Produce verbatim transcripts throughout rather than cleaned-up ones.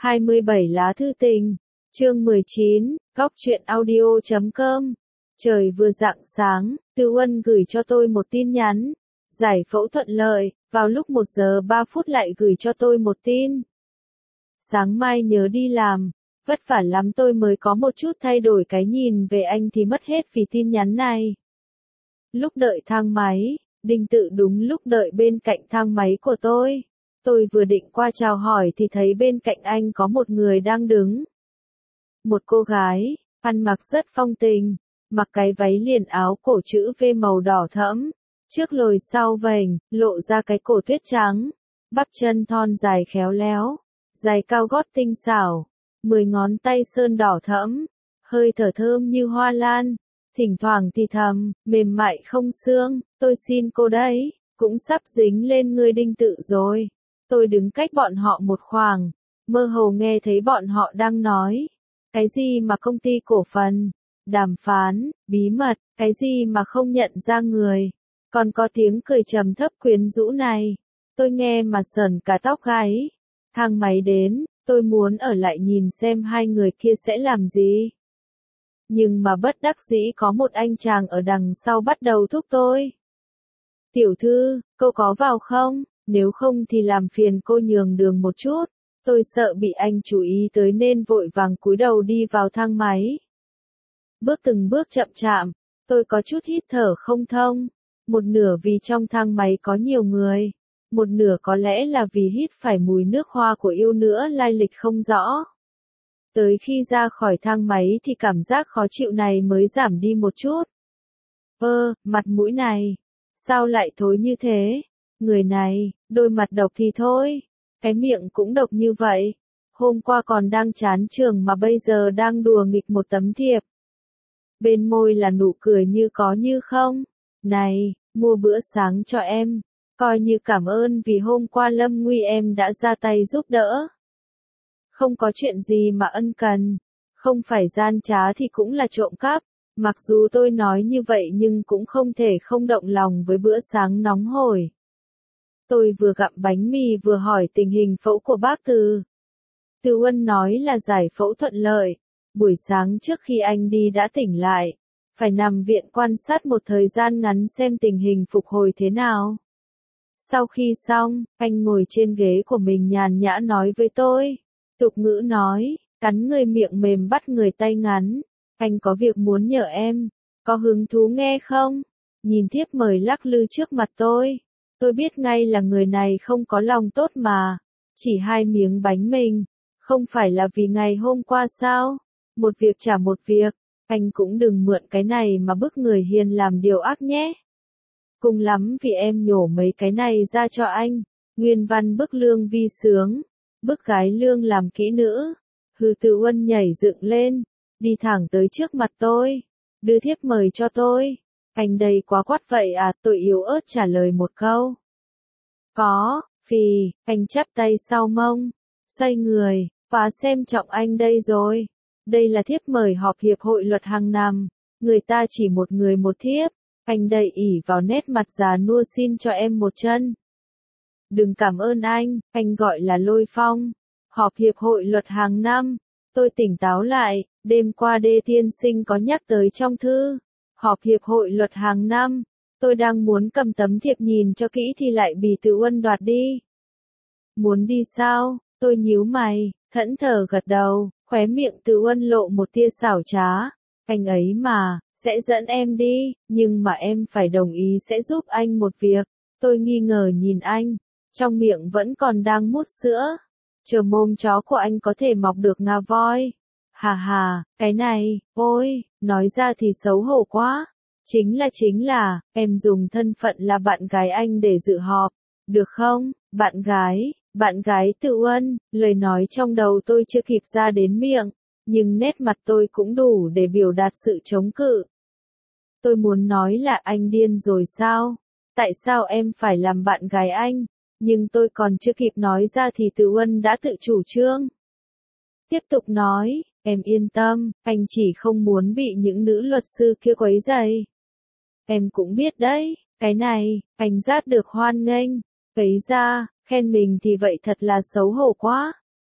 hai mươi bảy lá thư tình, chương mười chín, góc truyện audio chấm com. Trời vừa rạng sáng, Từ Uân gửi cho tôi một tin nhắn. Giải phẫu thuận lợi, vào lúc một giờ ba phút lại gửi cho tôi một tin. Sáng mai nhớ đi làm, vất vả lắm tôi mới có một chút thay đổi cái nhìn về anh thì mất hết vì tin nhắn này. Lúc đợi thang máy, Đinh Tự đúng lúc đợi bên cạnh thang máy của tôi. Tôi vừa định qua chào hỏi thì thấy bên cạnh anh có một người đang đứng. Một cô gái, ăn mặc rất phong tình, mặc cái váy liền áo cổ chữ V màu đỏ thẫm, trước lồi sau vành, lộ ra cái cổ tuyết trắng, bắp chân thon dài khéo léo, giày cao gót tinh xảo, mười ngón tay sơn đỏ thẫm, hơi thở thơm như hoa lan, thỉnh thoảng thì thầm, mềm mại không xương, tôi xin cô đấy, cũng sắp dính lên người Đinh Tự rồi. Tôi đứng cách bọn họ một khoảng, mơ hồ nghe thấy bọn họ đang nói, cái gì mà công ty cổ phần, đàm phán, bí mật, cái gì mà không nhận ra người, còn có tiếng cười trầm thấp quyến rũ này. Tôi nghe mà sởn cả tóc gáy. Thang máy đến, tôi muốn ở lại nhìn xem hai người kia sẽ làm gì. Nhưng mà bất đắc dĩ có một anh chàng ở đằng sau bắt đầu thúc tôi. Tiểu thư, cô có vào không? Nếu không thì làm phiền cô nhường đường một chút. Tôi sợ bị anh chú ý tới nên vội vàng cúi đầu đi vào thang máy. Bước từng bước chậm chạm, tôi có chút hít thở không thông. Một nửa vì trong thang máy có nhiều người, một nửa có lẽ là vì hít phải mùi nước hoa của yêu nữa lai lịch không rõ. Tới khi ra khỏi thang máy thì cảm giác khó chịu này mới giảm đi một chút. Ơ, mặt mũi này, sao lại thối như thế? Người này, đôi mặt độc thì thôi, cái miệng cũng độc như vậy. Hôm qua còn đang chán trường mà bây giờ đang đùa nghịch một tấm thiệp. Bên môi là nụ cười như có như không. Này, mua bữa sáng cho em, coi như cảm ơn vì hôm qua Lâm Nguy em đã ra tay giúp đỡ. Không có chuyện gì mà ân cần, không phải gian trá thì cũng là trộm cắp. Mặc dù tôi nói như vậy nhưng cũng không thể không động lòng với bữa sáng nóng hổi. Tôi vừa gặm bánh mì vừa hỏi tình hình phẫu của bác Từ. Từ Uân nói là giải phẫu thuận lợi, buổi sáng trước khi anh đi đã tỉnh lại, phải nằm viện quan sát một thời gian ngắn xem tình hình phục hồi thế nào. Sau khi xong, anh ngồi trên ghế của mình nhàn nhã nói với tôi. Tục ngữ nói, cắn người miệng mềm bắt người tay ngắn. Anh có việc muốn nhờ em, có hứng thú nghe không? Nhìn thiếp mời lắc lư trước mặt tôi. Tôi biết ngay là người này không có lòng tốt mà. Chỉ hai miếng bánh mình. Không phải là vì ngày hôm qua sao? Một việc trả một việc. Anh cũng đừng mượn cái này mà bức người hiền làm điều ác nhé. Cùng lắm vì em nhổ mấy cái này ra cho anh. Nguyên văn bức lương vi sướng. Bức gái lương làm kỹ nữ. Hư Từ Uân nhảy dựng lên. Đi thẳng tới trước mặt tôi. Đưa thiếp mời cho tôi. Anh đây quá quát vậy à? Tôi yếu ớt trả lời một câu. Có, phì, anh chắp tay sau mông. Xoay người, quá xem trọng anh đây rồi. Đây là thiếp mời họp hiệp hội luật hàng năm. Người ta chỉ một người một thiếp. Anh đây ỉ vào nét mặt già nua xin cho em một chân. Đừng cảm ơn anh, anh gọi là Lôi Phong. Họp hiệp hội luật hàng năm. Tôi tỉnh táo lại, đêm qua Đê tiên sinh có nhắc tới trong thư. Họp hiệp hội luật hàng năm. Tôi đang muốn cầm tấm thiệp nhìn cho kỹ thì lại bị Từ Uân đoạt đi. Muốn đi sao? Tôi nhíu mày, thẫn thờ gật đầu, khóe miệng Từ Uân lộ một tia xảo trá. Anh ấy mà, sẽ dẫn em đi, nhưng mà em phải đồng ý sẽ giúp anh một việc. Tôi nghi ngờ nhìn anh, trong miệng vẫn còn đang mút sữa. Chờ mồm chó của anh có thể mọc được ngà voi. Hà hà, cái này, ôi, nói ra thì xấu hổ quá. Chính là chính là, em dùng thân phận là bạn gái anh để dự họp. Được không, bạn gái, bạn gái Từ Uân, lời nói trong đầu tôi chưa kịp ra đến miệng. Nhưng nét mặt tôi cũng đủ để biểu đạt sự chống cự. Tôi muốn nói là anh điên rồi sao? Tại sao em phải làm bạn gái anh? Nhưng tôi còn chưa kịp nói ra thì Từ Uân đã tự chủ trương. Tiếp tục nói, em yên tâm, anh chỉ không muốn bị những nữ luật sư kia quấy rầy. Em cũng biết đấy, cái này, anh rát được hoan nghênh. Ấy ra, khen mình thì vậy thật là xấu hổ quá.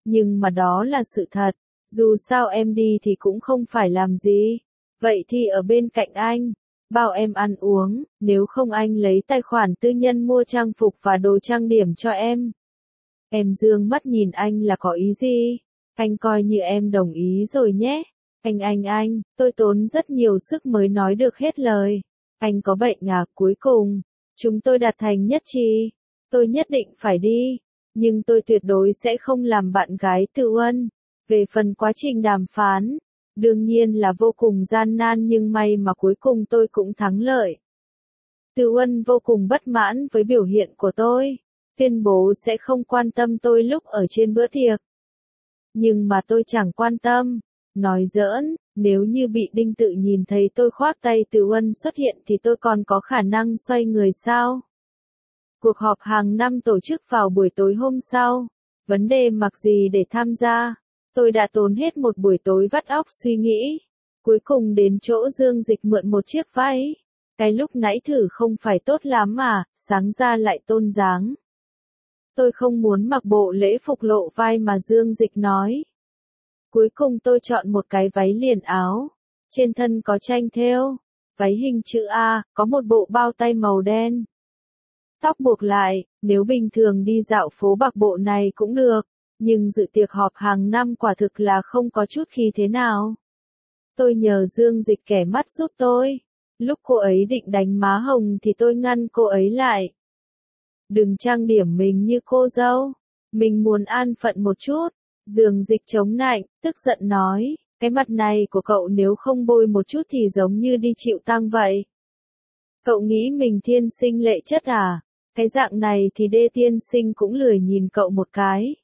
Nhưng mà đó là sự thật. Dù sao em đi thì cũng không phải làm gì. Vậy thì ở bên cạnh anh, bao em ăn uống, nếu không anh lấy tài khoản tư nhân mua trang phục và đồ trang điểm cho em. Em dương mắt nhìn anh là có ý gì? Anh coi như em đồng ý rồi nhé. Anh anh anh, tôi tốn rất nhiều sức mới nói được hết lời. Anh có bệnh à? Cuối cùng, chúng tôi đạt thành nhất trí. Tôi nhất định phải đi, nhưng tôi tuyệt đối sẽ không làm bạn gái Từ Uân. Về phần quá trình đàm phán, đương nhiên là vô cùng gian nan nhưng may mà cuối cùng tôi cũng thắng lợi. Từ Uân vô cùng bất mãn với biểu hiện của tôi, tuyên bố sẽ không quan tâm tôi lúc ở trên bữa tiệc. Nhưng mà tôi chẳng quan tâm. Nói giỡn, nếu như bị Đinh Tự nhìn thấy tôi khoác tay Từ Uân xuất hiện thì tôi còn có khả năng xoay người sao? Cuộc họp hàng năm tổ chức vào buổi tối hôm sau. Vấn đề mặc gì để tham gia? Tôi đã tốn hết một buổi tối vắt óc suy nghĩ. Cuối cùng đến chỗ Dương Dịch mượn một chiếc váy. Cái lúc nãy thử không phải tốt lắm mà, sáng ra lại tôn dáng. Tôi không muốn mặc bộ lễ phục lộ vai mà Dương Dịch nói. Cuối cùng tôi chọn một cái váy liền áo. Trên thân có tranh thêu. Váy hình chữ A, có một bộ bao tay màu đen. Tóc buộc lại, nếu bình thường đi dạo phố bạc bộ này cũng được. Nhưng dự tiệc họp hàng năm quả thực là không có chút khí thế nào. Tôi nhờ Dương Dịch kẻ mắt giúp tôi. Lúc cô ấy định đánh má hồng thì tôi ngăn cô ấy lại. Đừng trang điểm mình như cô dâu. Mình muốn an phận một chút. Dương Dịch chống nạnh, tức giận nói. Cái mặt này của cậu nếu không bôi một chút thì giống như đi chịu tang vậy. Cậu nghĩ mình thiên sinh lệ chất à? Cái dạng này thì đê tiên sinh cũng lười nhìn cậu một cái.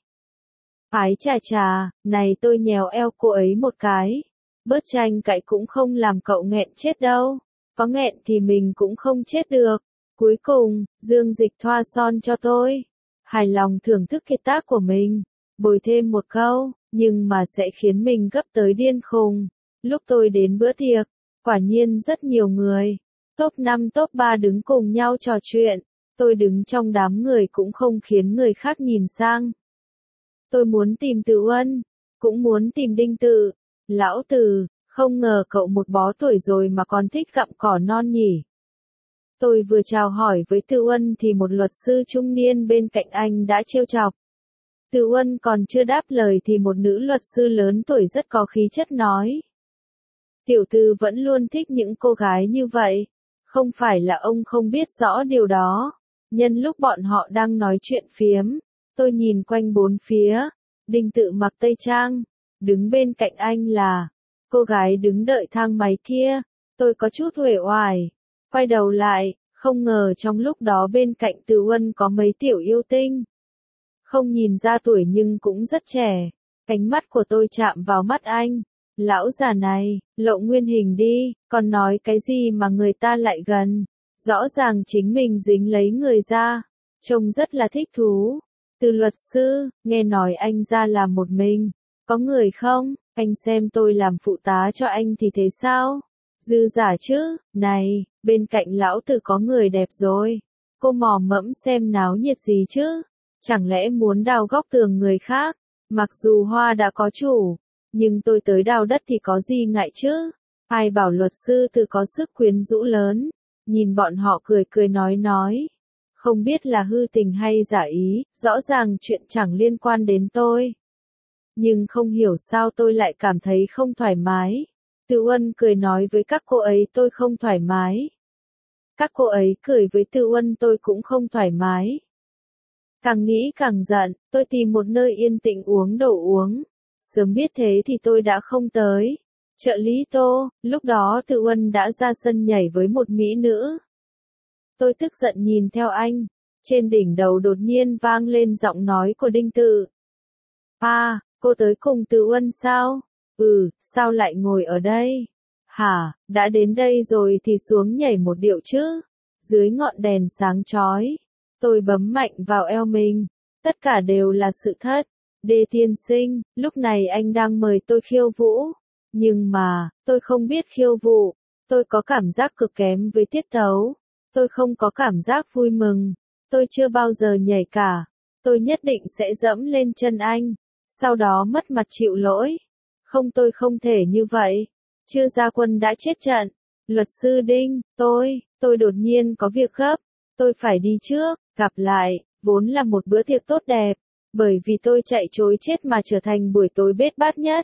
Ái chà chà, này tôi nhéo eo cô ấy một cái. Bớt tranh cãi cũng không làm cậu nghẹn chết đâu. Có nghẹn thì mình cũng không chết được. Cuối cùng, Dương Dịch thoa son cho tôi. Hài lòng thưởng thức kiệt tác của mình. Bồi thêm một câu, nhưng mà sẽ khiến mình gấp tới điên khùng. Lúc tôi đến bữa tiệc, quả nhiên rất nhiều người. Top năm top ba đứng cùng nhau trò chuyện. Tôi đứng trong đám người cũng không khiến người khác nhìn sang. Tôi muốn tìm Từ Uân, cũng muốn tìm Đinh Tự. Lão Từ, không ngờ cậu một bó tuổi rồi mà còn thích gặm cỏ non nhỉ. Tôi vừa chào hỏi với Từ Uân thì một luật sư trung niên bên cạnh anh đã trêu chọc. Từ Uân còn chưa đáp lời thì một nữ luật sư lớn tuổi rất có khí chất nói. Tiểu thư vẫn luôn thích những cô gái như vậy. Không phải là ông không biết rõ điều đó. Nhân lúc bọn họ đang nói chuyện phiếm, tôi nhìn quanh bốn phía. Đinh Tự mặc tây trang. Đứng bên cạnh anh là cô gái đứng đợi thang máy kia. Tôi có chút uể oải. Quay đầu lại, không ngờ trong lúc đó bên cạnh Từ Uân có mấy tiểu yêu tinh. Không nhìn ra tuổi nhưng cũng rất trẻ. Ánh mắt của tôi chạm vào mắt anh. Lão già này, lộ nguyên hình đi, còn nói cái gì mà người ta lại gần. Rõ ràng chính mình dính lấy người ra. Trông rất là thích thú. Từ luật sư, nghe nói anh ra làm một mình. Có người không? Anh xem tôi làm phụ tá cho anh thì thế sao? Dư giả chứ, này, bên cạnh lão Từ có người đẹp rồi. Cô mò mẫm xem náo nhiệt gì chứ? Chẳng lẽ muốn đào góc tường người khác? Mặc dù hoa đã có chủ, nhưng tôi tới đào đất thì có gì ngại chứ? Ai bảo luật sư Từ có sức quyến rũ lớn? Nhìn bọn họ cười cười nói nói. Không biết là hư tình hay giả ý, rõ ràng chuyện chẳng liên quan đến tôi. Nhưng không hiểu sao tôi lại cảm thấy không thoải mái. Từ Uân cười nói với các cô ấy tôi không thoải mái. Các cô ấy cười với Từ Uân tôi cũng không thoải mái. Càng nghĩ càng giận, tôi tìm một nơi yên tĩnh uống đồ uống. Sớm biết thế thì tôi đã không tới. Trợ lý Tô, lúc đó Từ Uân đã ra sân nhảy với một mỹ nữ. Tôi tức giận nhìn theo anh. Trên đỉnh đầu đột nhiên vang lên giọng nói của Đinh Tự. À, cô tới cùng Từ Uân sao? Ừ, sao lại ngồi ở đây? Hả, đã đến đây rồi thì xuống nhảy một điệu chứ? Dưới ngọn đèn sáng chói. Tôi bấm mạnh vào eo mình. Tất cả đều là sự thật. Đê tiên sinh, lúc này anh đang mời tôi khiêu vũ. Nhưng mà, tôi không biết khiêu vũ. Tôi có cảm giác cực kém với tiết tấu. Tôi không có cảm giác vui mừng. Tôi chưa bao giờ nhảy cả. Tôi nhất định sẽ dẫm lên chân anh. sau đó mất mặt chịu lỗi. Không, tôi không thể như vậy. Chưa ra quân đã chết trận. Luật sư Đinh, tôi, tôi đột nhiên có việc gấp. Tôi phải đi trước, gặp lại, vốn là một bữa tiệc tốt đẹp. Bởi vì tôi chạy trối chết mà trở thành buổi tối bết bát nhất.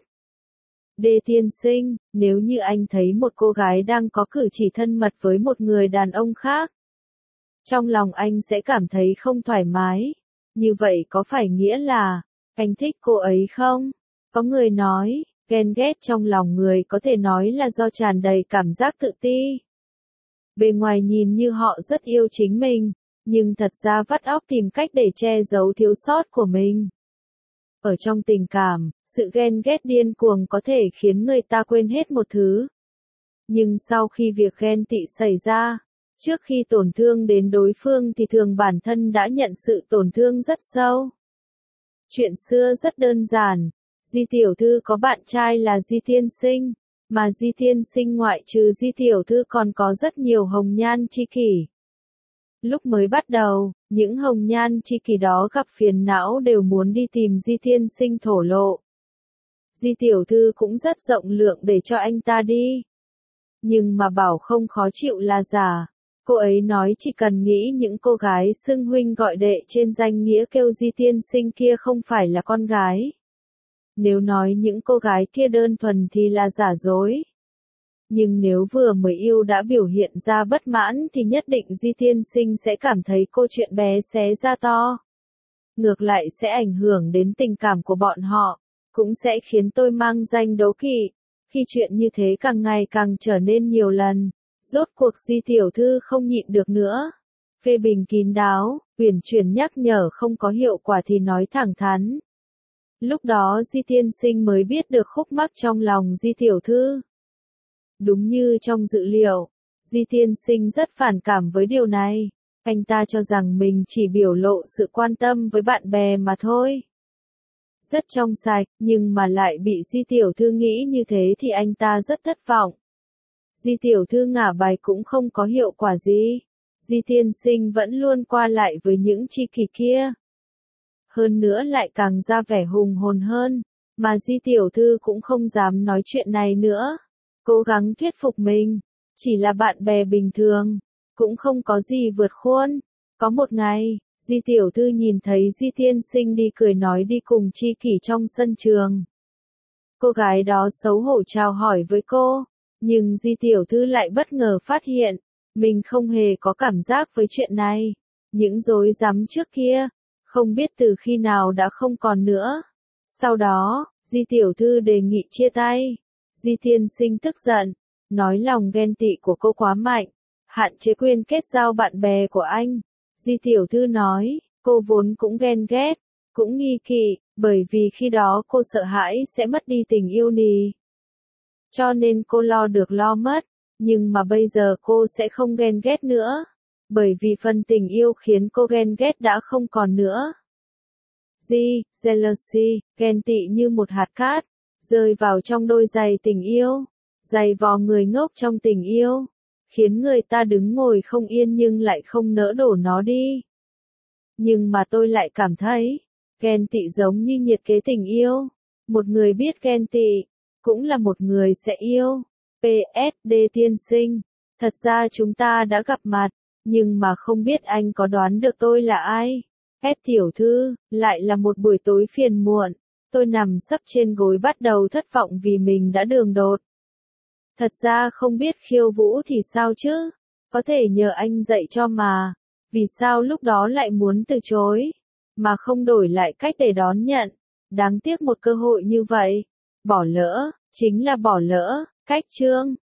Đê tiên sinh, nếu như anh thấy một cô gái đang có cử chỉ thân mật với một người đàn ông khác, trong lòng anh sẽ cảm thấy không thoải mái. Như vậy có phải nghĩa là, anh thích cô ấy không? Có người nói, ghen ghét trong lòng người có thể nói là do tràn đầy cảm giác tự ti. Bề ngoài nhìn như họ rất yêu chính mình, nhưng thật ra vắt óc tìm cách để che giấu thiếu sót của mình. Ở trong tình cảm, sự ghen ghét điên cuồng có thể khiến người ta quên hết một thứ. Nhưng sau khi việc ghen tị xảy ra, trước khi tổn thương đến đối phương thì thường bản thân đã nhận sự tổn thương rất sâu. Chuyện xưa rất đơn giản, Di tiểu thư có bạn trai là Di tiên sinh, mà Di tiên sinh ngoại trừ Di tiểu thư còn có rất nhiều hồng nhan tri kỷ. Lúc mới bắt đầu, những hồng nhan tri kỷ đó gặp phiền não đều muốn đi tìm Di tiên sinh thổ lộ. Di tiểu thư cũng rất rộng lượng để cho anh ta đi. Nhưng mà bảo không khó chịu là giả. Cô ấy nói chỉ cần nghĩ những cô gái xưng huynh gọi đệ trên danh nghĩa kêu Di tiên sinh kia không phải là con gái. Nếu nói những cô gái kia đơn thuần thì là giả dối. Nhưng nếu vừa mới yêu đã biểu hiện ra bất mãn thì nhất định Di tiên sinh sẽ cảm thấy câu chuyện bé xé ra to. Ngược lại sẽ ảnh hưởng đến tình cảm của bọn họ, cũng sẽ khiến tôi mang danh đố kỵ. Khi chuyện như thế càng ngày càng trở nên nhiều lần, rốt cuộc Di tiểu thư không nhịn được nữa. Phê bình kín đáo, uyển chuyển nhắc nhở không có hiệu quả thì nói thẳng thắn. Lúc đó Di tiên sinh mới biết được khúc mắc trong lòng Di tiểu thư. Đúng như trong dự liệu, Di tiên sinh rất phản cảm với điều này. Anh ta cho rằng mình chỉ biểu lộ sự quan tâm với bạn bè mà thôi. Rất trong sạch, nhưng mà lại bị Di tiểu thư nghĩ như thế thì anh ta rất thất vọng. Di tiểu thư ngả bài cũng không có hiệu quả gì. Di tiên sinh vẫn luôn qua lại với những tri kỷ kia. Hơn nữa lại càng ra vẻ hùng hồn hơn, mà Di tiểu thư cũng không dám nói chuyện này nữa. Cố gắng thuyết phục mình, chỉ là bạn bè bình thường, cũng không có gì vượt khuôn. Có một ngày, Di tiểu thư nhìn thấy Di tiên sinh đi cười nói đi cùng tri kỷ trong sân trường. Cô gái đó xấu hổ chào hỏi với cô, nhưng Di tiểu thư lại bất ngờ phát hiện, mình không hề có cảm giác với chuyện này. Những rối rắm trước kia, không biết từ khi nào đã không còn nữa. Sau đó, Di tiểu thư đề nghị chia tay. Di tiên sinh tức giận, nói lòng ghen tị của cô quá mạnh, hạn chế quyền kết giao bạn bè của anh. Di tiểu thư nói, cô vốn cũng ghen ghét, cũng nghi kỵ, bởi vì khi đó cô sợ hãi sẽ mất đi tình yêu nì. Cho nên cô lo được lo mất, nhưng mà bây giờ cô sẽ không ghen ghét nữa, bởi vì phần tình yêu khiến cô ghen ghét đã không còn nữa. Di, jealousy, ghen tị như một hạt cát, rơi vào trong đôi giày tình yêu, giày vò người ngốc trong tình yêu, khiến người ta đứng ngồi không yên nhưng lại không nỡ đổ nó đi. Nhưng mà tôi lại cảm thấy, ghen tị giống như nhiệt kế tình yêu, một người biết ghen tị, cũng là một người sẽ yêu. pê ét đê tiên sinh, thật ra chúng ta đã gặp mặt, nhưng mà không biết anh có đoán được tôi là ai. S tiểu thư, lại là một buổi tối phiền muộn. Tôi nằm sấp trên gối bắt đầu thất vọng vì mình đã đường đột. Thật ra không biết khiêu vũ thì sao chứ, có thể nhờ anh dạy cho mà, vì sao lúc đó lại muốn từ chối, mà không đổi lại cách để đón nhận, đáng tiếc một cơ hội như vậy, bỏ lỡ, chính là bỏ lỡ, cách chương.